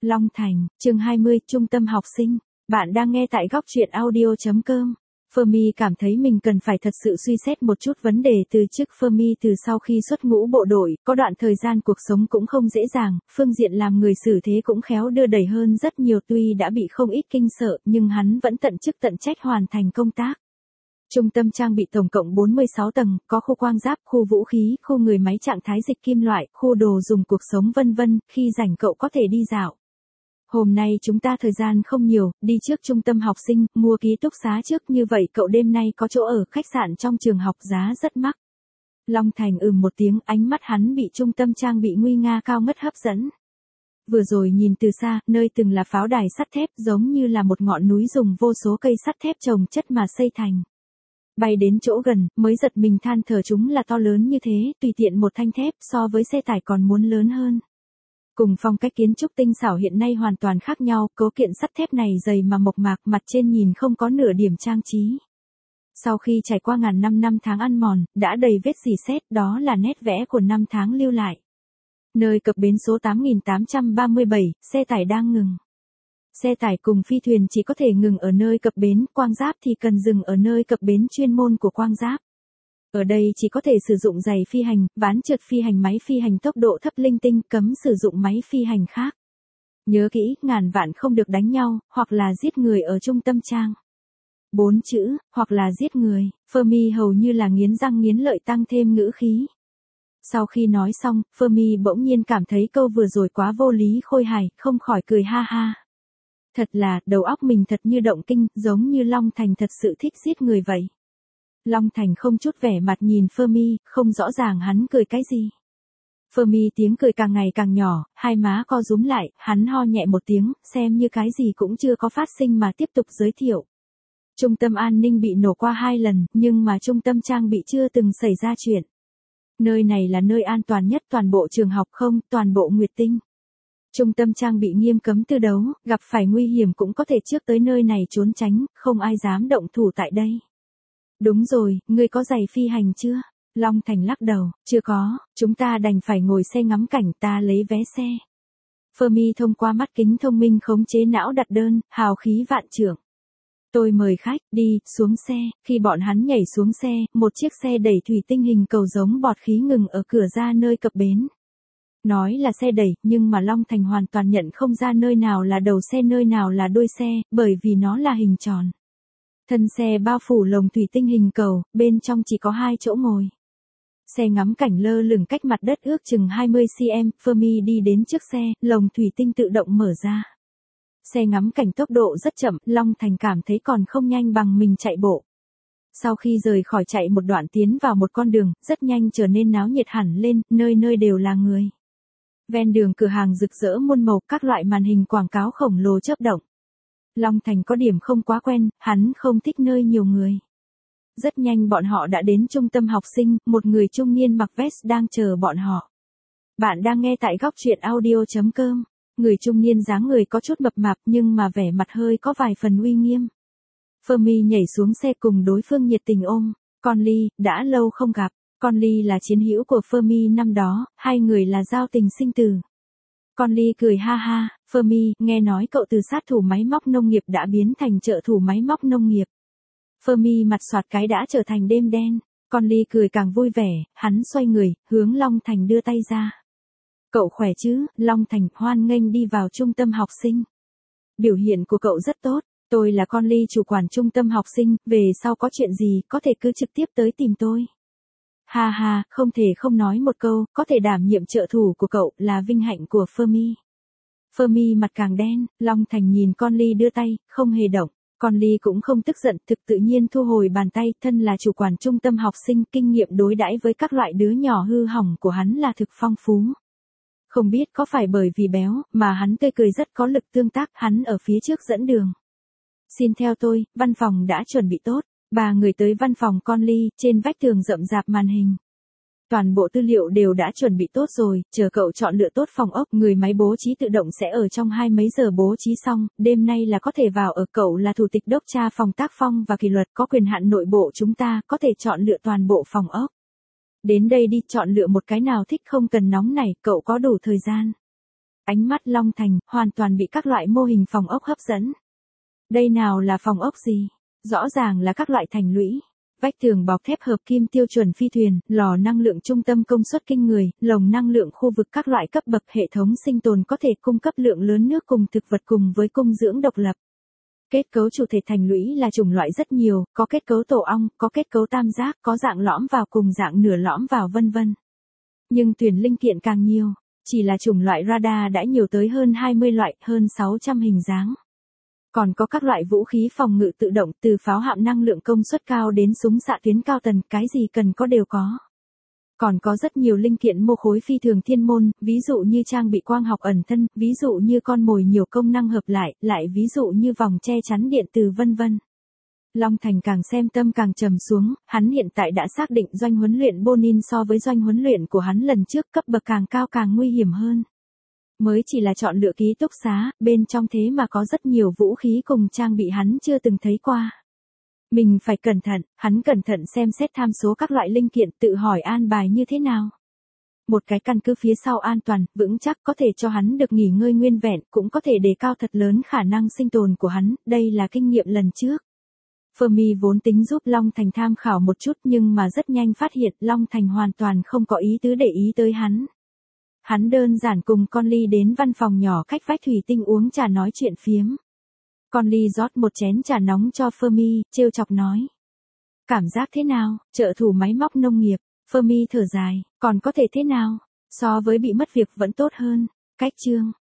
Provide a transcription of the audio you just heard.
Long Thành, chương 20, trung tâm học sinh. Bạn đang nghe tại góc truyện audio.com. Fermi cảm thấy mình cần phải thật sự suy xét một chút vấn đề từ chức. Fermi từ sau khi xuất ngũ bộ đội, có đoạn thời gian cuộc sống cũng không dễ dàng, phương diện làm người xử thế cũng khéo đưa đẩy hơn rất nhiều. Tuy đã bị không ít kinh sợ, nhưng hắn vẫn tận chức tận trách hoàn thành công tác. Trung tâm trang bị tổng cộng 46 tầng, có khu quang giáp, khu vũ khí, khu người máy trạng thái dịch kim loại, khu đồ dùng cuộc sống vân vân. Khi rảnh cậu có thể đi dạo. Hôm nay chúng ta thời gian không nhiều, đi trước trung tâm học sinh, mua ký túc xá trước, như vậy cậu đêm nay có chỗ ở khách sạn trong trường học, giá rất mắc. Long Thành một tiếng, ánh mắt hắn bị trung tâm trang bị nguy nga cao ngất hấp dẫn. Vừa rồi nhìn từ xa, nơi từng là pháo đài sắt thép giống như là một ngọn núi dùng vô số cây sắt thép chồng chất mà xây thành. Bay đến chỗ gần, mới giật mình than thở chúng là to lớn như thế, tùy tiện một thanh thép so với xe tải còn muốn lớn hơn. Cùng phong cách kiến trúc tinh xảo hiện nay hoàn toàn khác nhau, cấu kiện sắt thép này dày mà mộc mạc, mặt trên nhìn không có nửa điểm trang trí. Sau khi trải qua ngàn năm tháng ăn mòn, đã đầy vết rỉ sét, đó là nét vẽ của năm tháng lưu lại. Nơi cập bến số 8837, xe tải đang ngừng. Xe tải cùng phi thuyền chỉ có thể ngừng ở nơi cập bến, quang giáp thì cần dừng ở nơi cập bến chuyên môn của quang giáp. Ở đây chỉ có thể sử dụng giày phi hành, ván trượt phi hành, máy phi hành tốc độ thấp linh tinh, cấm sử dụng máy phi hành khác. Nhớ kỹ, ngàn vạn không được đánh nhau, hoặc là giết người ở trung tâm trang. 4 chữ, hoặc là giết người, Fermi hầu như là nghiến răng nghiến lợi tăng thêm ngữ khí. Sau khi nói xong, Fermi bỗng nhiên cảm thấy câu vừa rồi quá vô lý khôi hài, không khỏi cười ha ha. Thật là, đầu óc mình thật như động kinh, giống như Long Thành thật sự thích giết người vậy. Long Thành không chút vẻ mặt nhìn Fermi, không rõ ràng hắn cười cái gì. Fermi tiếng cười càng ngày càng nhỏ, hai má co rúm lại, hắn ho nhẹ một tiếng, xem như cái gì cũng chưa có phát sinh mà tiếp tục giới thiệu. Trung tâm an ninh bị nổ qua 2 lần, nhưng mà trung tâm trang bị chưa từng xảy ra chuyện. Nơi này là nơi an toàn nhất toàn bộ trường học không, toàn bộ Nguyệt Tinh. Trung tâm trang bị nghiêm cấm tư đấu, gặp phải nguy hiểm cũng có thể trước tới nơi này trốn tránh, không ai dám động thủ tại đây. Đúng rồi, ngươi có giày phi hành chưa? Long Thành lắc đầu, chưa có, chúng ta đành phải ngồi xe ngắm cảnh, ta lấy vé xe. Fermi thông qua mắt kính thông minh khống chế não đặt đơn, hào khí vạn trượng. Tôi mời khách, đi, xuống xe. Khi bọn hắn nhảy xuống xe, một chiếc xe đẩy thủy tinh hình cầu giống bọt khí ngừng ở cửa ra nơi cập bến. Nói là xe đẩy, nhưng mà Long Thành hoàn toàn nhận không ra nơi nào là đầu xe nơi nào là đuôi xe, bởi vì nó là hình tròn. Thân xe bao phủ lồng thủy tinh hình cầu, bên trong chỉ có 2 chỗ ngồi. Xe ngắm cảnh lơ lửng cách mặt đất ước chừng 20 cm, Fermi đi đến trước xe, lồng thủy tinh tự động mở ra. Xe ngắm cảnh tốc độ rất chậm, Long Thành cảm thấy còn không nhanh bằng mình chạy bộ. Sau khi rời khỏi chạy một đoạn tiến vào một con đường, rất nhanh trở nên náo nhiệt hẳn lên, nơi nơi đều là người. Ven đường cửa hàng rực rỡ muôn màu, các loại màn hình quảng cáo khổng lồ chớp động. Long Thành có điểm không quá quen, hắn không thích nơi nhiều người. Rất nhanh bọn họ đã đến trung tâm học sinh, một người trung niên mặc vest đang chờ bọn họ. Bạn đang nghe tại góc truyện audio.com. Người trung niên dáng người có chút mập mạp nhưng mà vẻ mặt hơi có vài phần uy nghiêm. Fermi nhảy xuống xe cùng đối phương nhiệt tình ôm. Conley, đã lâu không gặp. Conley là chiến hữu của Fermi năm đó, hai người là giao tình sinh tử. Conley cười ha ha, Fermi, nghe nói cậu từ sát thủ máy móc nông nghiệp đã biến thành trợ thủ máy móc nông nghiệp. Fermi mặt xoạt cái đã trở thành đêm đen. Conley cười càng vui vẻ, hắn xoay người, hướng Long Thành đưa tay ra. Cậu khỏe chứ? Long Thành hoan nghênh đi vào trung tâm học sinh. Biểu hiện của cậu rất tốt, tôi là Conley chủ quản trung tâm học sinh, về sau có chuyện gì, có thể cứ trực tiếp tới tìm tôi. Ha ha, không thể không nói một câu, có thể đảm nhiệm trợ thủ của cậu là vinh hạnh của Fermi. Fermi mặt càng đen, Long Thành nhìn Conley đưa tay, không hề động. Conley cũng không tức giận, thực tự nhiên thu hồi bàn tay, thân là chủ quản trung tâm học sinh, kinh nghiệm đối đãi với các loại đứa nhỏ hư hỏng của hắn là thực phong phú. Không biết có phải bởi vì béo, mà hắn tươi cười rất có lực tương tác, hắn ở phía trước dẫn đường. Xin theo tôi, văn phòng đã chuẩn bị tốt. 3 người tới văn phòng Conley, trên vách tường rậm rạp màn hình. Toàn bộ tư liệu đều đã chuẩn bị tốt rồi, chờ cậu chọn lựa tốt phòng ốc, người máy bố trí tự động sẽ ở trong 20 mấy giờ bố trí xong, đêm nay là có thể vào ở. Cậu là thủ tịch đốc tra phòng tác phong và kỷ luật, có quyền hạn nội bộ chúng ta, có thể chọn lựa toàn bộ phòng ốc. Đến đây đi, chọn lựa một cái nào thích, không cần nóng nảy, cậu có đủ thời gian. Ánh mắt Long Thành hoàn toàn bị các loại mô hình phòng ốc hấp dẫn. Đây nào là phòng ốc gì? Rõ ràng là các loại thành lũy. Vách tường bọc thép hợp kim tiêu chuẩn phi thuyền, lò năng lượng trung tâm công suất kinh người, lồng năng lượng khu vực các loại cấp bậc hệ thống sinh tồn có thể cung cấp lượng lớn nước cùng thực vật cùng với cung dưỡng độc lập. Kết cấu chủ thể thành lũy là chủng loại rất nhiều, có kết cấu tổ ong, có kết cấu tam giác, có dạng lõm vào cùng dạng nửa lõm vào vân vân. Nhưng tuyển linh kiện càng nhiều, chỉ là chủng loại radar đã nhiều tới hơn 20 loại, hơn 600 hình dáng. Còn có các loại vũ khí phòng ngự tự động từ pháo hạm năng lượng công suất cao đến súng xạ tuyến cao tần, cái gì cần có đều có. Còn có rất nhiều linh kiện mô khối phi thường thiên môn, ví dụ như trang bị quang học ẩn thân, ví dụ như con mồi nhiều công năng hợp lại ví dụ như vòng che chắn điện từ vân vân. Long Thành càng xem tâm càng trầm xuống, hắn hiện tại đã xác định doanh huấn luyện Bonin so với doanh huấn luyện của hắn lần trước cấp bậc càng cao càng nguy hiểm hơn. Mới chỉ là chọn lựa ký túc xá, bên trong thế mà có rất nhiều vũ khí cùng trang bị hắn chưa từng thấy qua. Mình phải cẩn thận, hắn cẩn thận xem xét tham số các loại linh kiện, tự hỏi an bài như thế nào. Một cái căn cứ phía sau an toàn, vững chắc có thể cho hắn được nghỉ ngơi nguyên vẹn, cũng có thể đề cao thật lớn khả năng sinh tồn của hắn, đây là kinh nghiệm lần trước. Fermi vốn tính giúp Long Thành tham khảo một chút nhưng mà rất nhanh phát hiện Long Thành hoàn toàn không có ý tứ để ý tới hắn. Hắn đơn giản cùng con Ly đến văn phòng nhỏ cách vách thủy tinh uống trà nói chuyện phiếm. Con Ly rót một chén trà nóng cho Fermi, trêu chọc nói. Cảm giác thế nào, trợ thủ máy móc nông nghiệp, Fermi thở dài, còn có thể thế nào, so với bị mất việc vẫn tốt hơn. Cách chương.